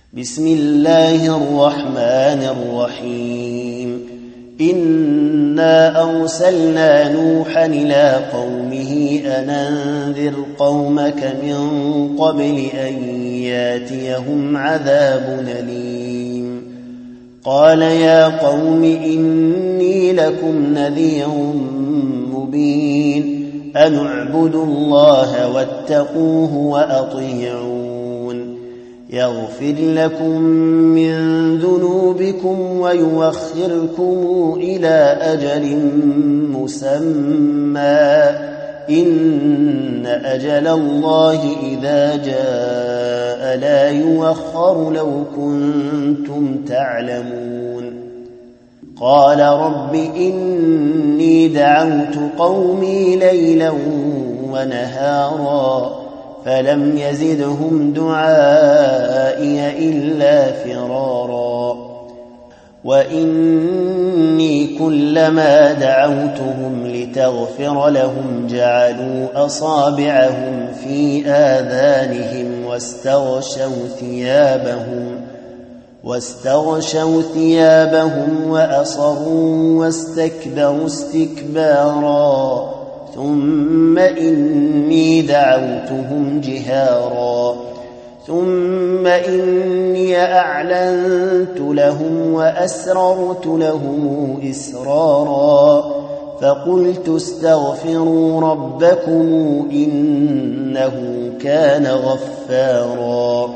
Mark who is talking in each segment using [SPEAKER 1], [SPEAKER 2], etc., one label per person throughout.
[SPEAKER 1] بسم الله الرحمن الرحيم إنا أرسلنا نوحا إلى قومه أن أنذر قومك من قبل أن ياتيهم عذاب أليم قال يا قوم إني لكم نذير مبين أن اعبدوا الله واتقوه وأطيعون يغفر لكم من ذنوبكم ويوخركم إلى أجل مسمى إن أجل الله إذا جاء لا يوخر لو كنتم تعلمون قال رب إني دعوت قومي ليلا ونهارا فلم يزدهم دعائي إلا فرارا وإني كلما دعوتهم لتغفر لهم جعلوا أصابعهم في آذانهم واستغشوا ثيابهم وأصروا واستكبروا استكبارا ثم إني دعوتهم جهارا ثم إني أعلنت لهم وأسررت لهم إسرارا فقلت استغفروا ربكم إنه كان غفارا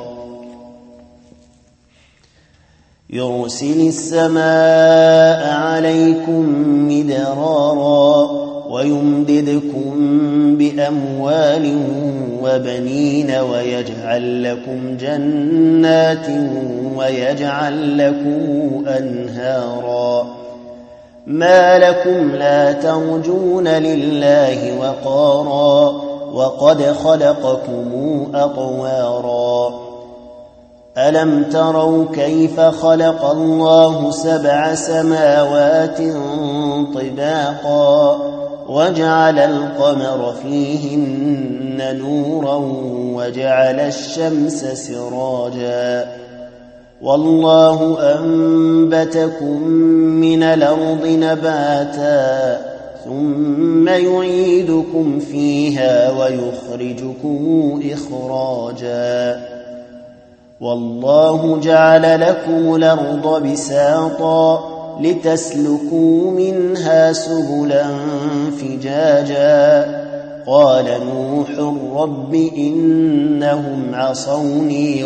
[SPEAKER 1] يرسل السماء عليكم مدرارا ويمددكم بأموال وبنين ويجعل لكم جنات ويجعل لكم أنهارا ما لكم لا ترجون لله وقارا وقد خلقكم أطوارا ألم تروا كيف خلق الله 7 سماوات طباقا وجعل القمر فيهن نورا وجعل الشمس سراجا والله أنبتكم من الأرض نباتا ثم يعيدكم فيها ويخرجكم إخراجا والله جعل لكم الأرض بساطا لتسلكوا منها سبلا فجاجا قال نوح رب إنهم عصوني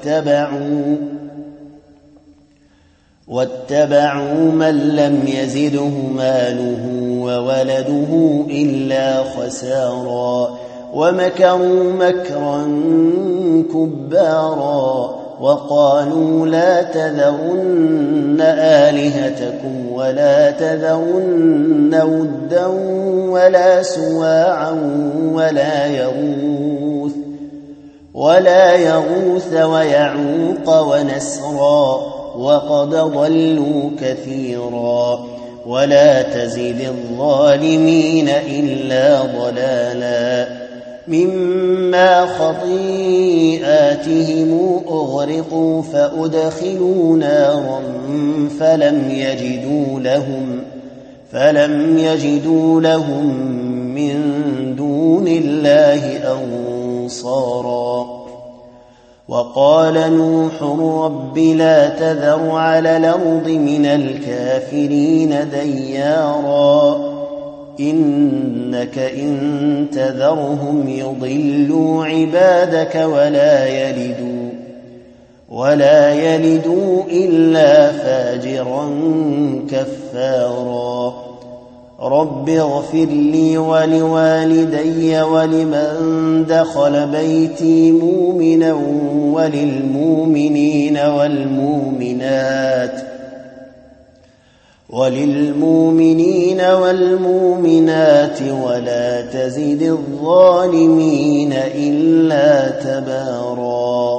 [SPEAKER 1] واتبعوا من لم يزده ماله وولده إلا خسارا ومكروا مكرا كبارا وقالوا لا تذرن آلهتكم ولا تذرن ودا ولا سواعا ولا يغوث ويعوق ونسرا وقد ضلوا كثيرا ولا تزد الظالمين إلا ضلالا مما خطيئاتهم أغرقوا فأدخلوا نارا فلم يجدوا لهم من دون الله أنصارا وقال نوح رب لا تذر على الأرض من الكافرين ديارا إنك إن تذرهم يضلوا عبادك ولا يلدوا إلا فاجرا كفارا رب اغفر لي ولوالدي ولمن دخل بيتي مؤمنا وللمؤمنين والمؤمنات ولا تزد الظالمين إلا تبارا